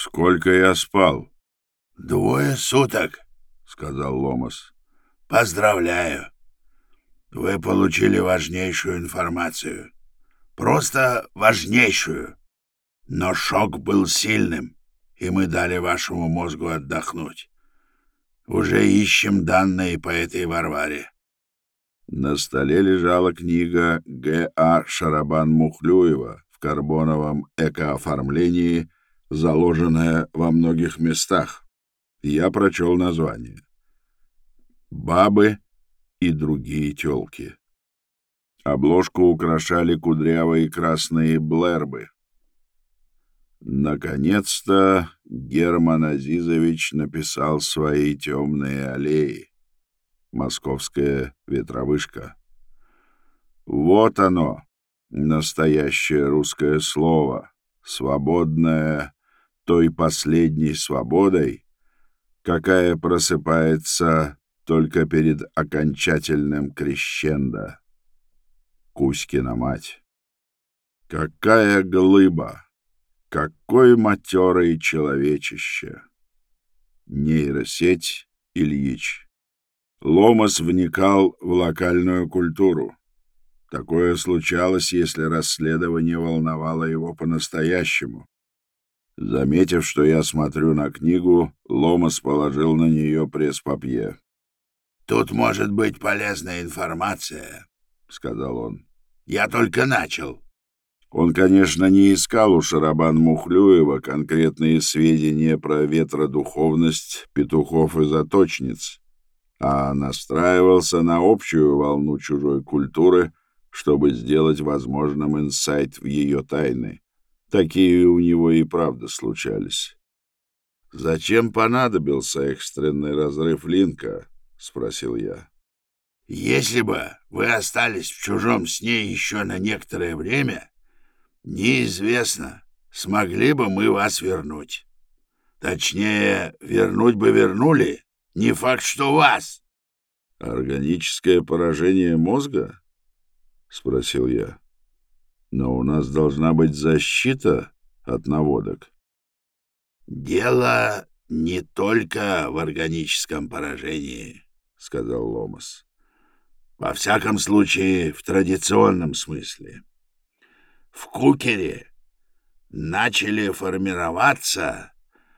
Сколько я спал? 2 суток, — сказал Ломас. Поздравляю. Вы получили важнейшую информацию. Просто важнейшую. Но шок был сильным, и мы дали вашему мозгу отдохнуть. Уже ищем данные по этой Варваре. На столе лежала книга Г.А. Шарабан-Мухлюева в карбоновом экооформлении, заложенная во многих местах. Я прочел название: «Бабы и другие тёлки». Обложку украшали кудрявые красные блербы. Наконец-то Герман Азизович написал свои «Темные аллеи». Московская ветровышка. Вот оно, настоящее русское слово, свободное той последней свободой, какая просыпается только перед окончательным крещендо. Кузькина мать. Какая глыба! Какой матерый человечище! Нейросеть Ильич. Ломас вникал в локальную культуру. Такое случалось, если расследование волновало его по-настоящему. Заметив, что я смотрю на книгу, Ломас положил на нее пресс-папье. «Тут может быть полезная информация», — сказал он. «Я только начал». Он, конечно, не искал у Шарабан-Мухлюева конкретные сведения про ветродуховность петухов и заточниц, а настраивался на общую волну чужой культуры, чтобы сделать возможным инсайт в ее тайны. Такие у него и правда случались. «Зачем понадобился экстренный разрыв линка?» — спросил я. «Если бы вы остались в чужом сне еще на некоторое время, неизвестно, смогли бы мы вас вернуть. Точнее, вернуть бы вернули, не факт, что вас». «Органическое поражение мозга?» — спросил я. «Но у нас должна быть защита от наводок». «Дело не только в органическом поражении», — сказал Ломас. «Во всяком случае, в традиционном смысле. В Кукере начали формироваться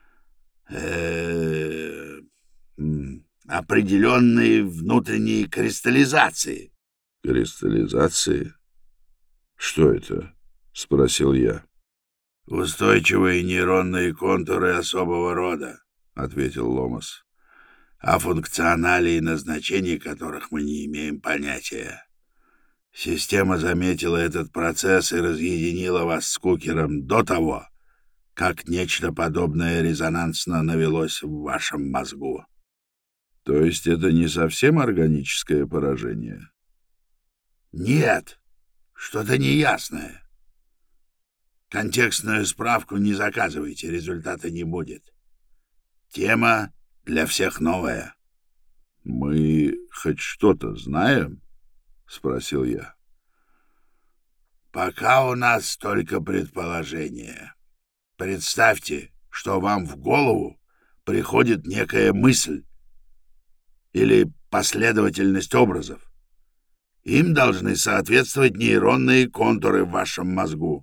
определенные внутренние кристаллизации». «Кристаллизации? Что это?» — спросил я. «Устойчивые нейронные контуры особого рода», — ответил Ломас, «о функционале и назначении которых мы не имеем понятия. Система заметила этот процесс и разъединила вас с Кукером до того, как нечто подобное резонансно навелось в вашем мозгу». «То есть это не совсем органическое поражение?» «Нет, что-то неясное. Контекстную справку не заказывайте, результата не будет. Тема для всех новая». «Мы хоть что-то знаем?» — спросил я. «Пока у нас только предположение. Представьте, что вам в голову приходит некая мысль или последовательность образов. Им должны соответствовать нейронные контуры в вашем мозгу».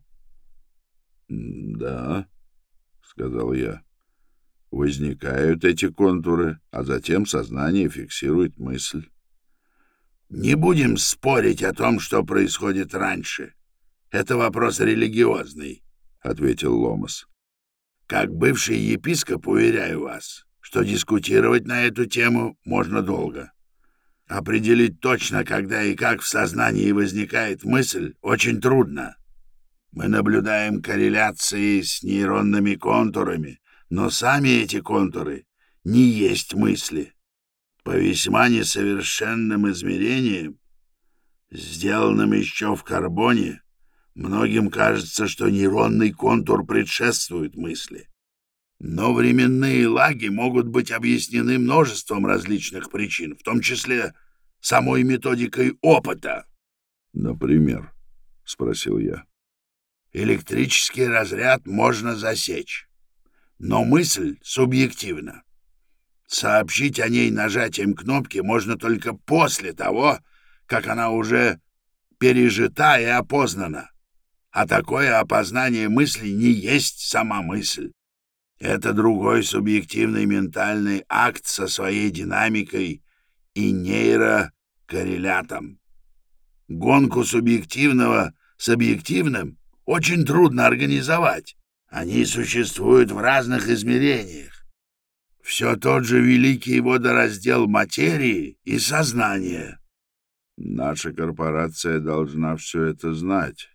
«Да», — сказал я. «Возникают эти контуры, а затем сознание фиксирует мысль». «Не будем спорить о том, что происходит раньше. Это вопрос религиозный», — ответил Ломас. «Как бывший епископ уверяю вас, что дискутировать на эту тему можно долго. Определить точно, когда и как в сознании возникает мысль, очень трудно. Мы наблюдаем корреляции с нейронными контурами, но сами эти контуры не есть мысли. По весьма несовершенным измерениям, сделанным еще в карбоне, многим кажется, что нейронный контур предшествует мысли. Но временные лаги могут быть объяснены множеством различных причин, в том числе самой методикой опыта». «Например?» — спросил я. «Электрический разряд можно засечь. Но мысль субъективна. Сообщить о ней нажатием кнопки можно только после того, как она уже пережита и опознана. А такое опознание мысли не есть сама мысль. Это другой субъективный ментальный акт со своей динамикой и нейрокоррелятом. Гонку субъективного с объективным очень трудно организовать. Они существуют в разных измерениях. Все тот же великий водораздел материи и сознания. Наша корпорация должна все это знать.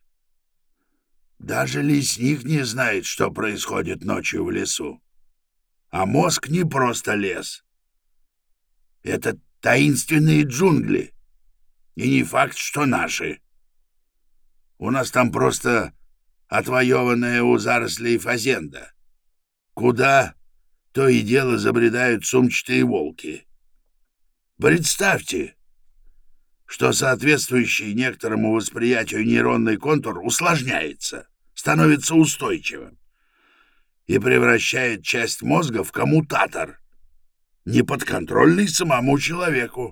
Даже лесник не знает, что происходит ночью в лесу. А мозг не просто лес. Это таинственные джунгли. И не факт, что наши. У нас там просто отвоеванная у зарослей фазенда. Куда то и дело забредают сумчатые волки. Представьте, что соответствующий некоторому восприятию нейронный контур усложняется, становится устойчивым и превращает часть мозга в коммутатор, неподконтрольный самому человеку.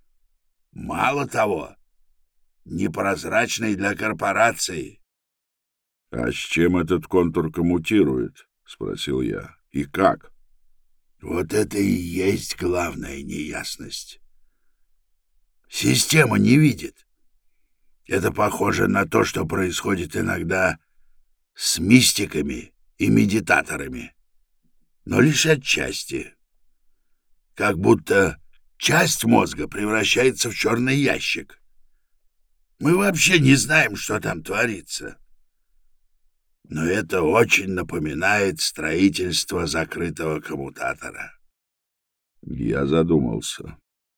Мало того, непрозрачный для корпорации. — А с чем этот контур коммутирует? — спросил я. — И как? — Вот это и есть главная неясность. Система не видит. Это похоже на то, что происходит иногда с мистиками и медитаторами, но лишь отчасти. Как будто часть мозга превращается в черный ящик. Мы вообще не знаем, что там творится. Но это очень напоминает строительство закрытого коммутатора. Я задумался.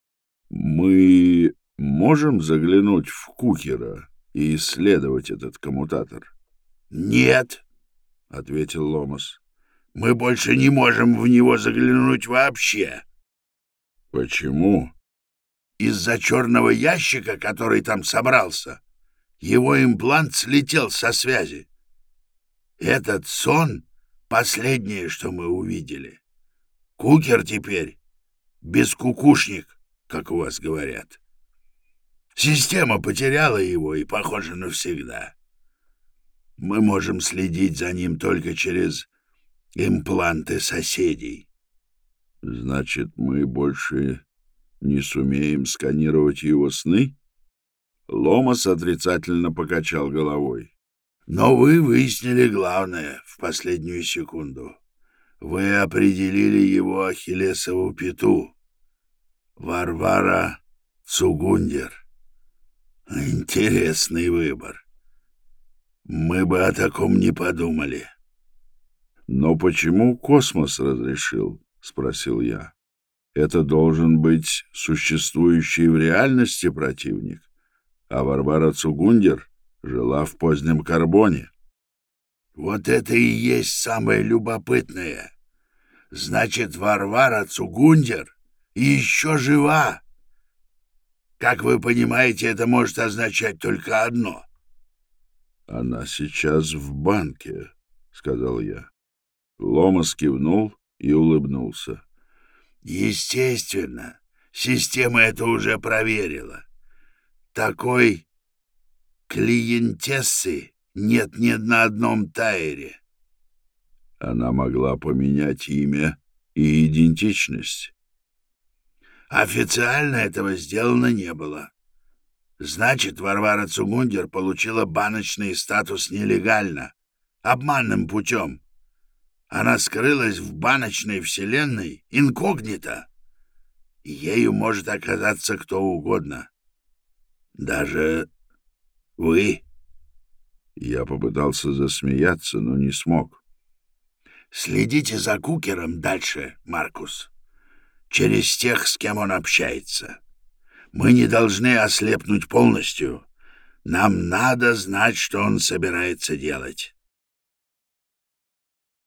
Мы можем заглянуть в Кукера и исследовать этот коммутатор? — Нет, — ответил Ломас. — Мы больше не можем в него заглянуть вообще. — Почему? — Из-за черного ящика, который там собрался, его имплант слетел со связи. Этот сон — последнее, что мы увидели. Кукер теперь бескукушник, как у вас говорят. Система потеряла его и, похоже, навсегда. Мы можем следить за ним только через импланты соседей. — Значит, мы больше не сумеем сканировать его сны? Ломас отрицательно покачал головой. Но вы выяснили главное в последнюю секунду. Вы определили его ахиллесову пяту. Варвара Цугундер. Интересный выбор. Мы бы о таком не подумали. — Но почему космос разрешил? — спросил я. — Это должен быть существующий в реальности противник, а Варвара Цугундер жила в позднем Карбоне. — Вот это и есть самое любопытное. Значит, Варвара Цугундер еще жива. Как вы понимаете, это может означать только одно. — Она сейчас в банке, — сказал я. Ломас кивнул и улыбнулся. — Естественно, система это уже проверила. Такой клиентессы нет ни на одном Тайре. Она могла поменять имя и идентичность. Официально этого сделано не было. Значит, Варвара Цугундер получила баночный статус нелегально, обманным путем. Она скрылась в баночной вселенной инкогнито. Ею может оказаться кто угодно. Даже вы. Я попытался засмеяться, но не смог. Следите за Кукером дальше, Маркус. Через тех, с кем он общается. Мы не должны ослепнуть полностью. Нам надо знать, что он собирается делать.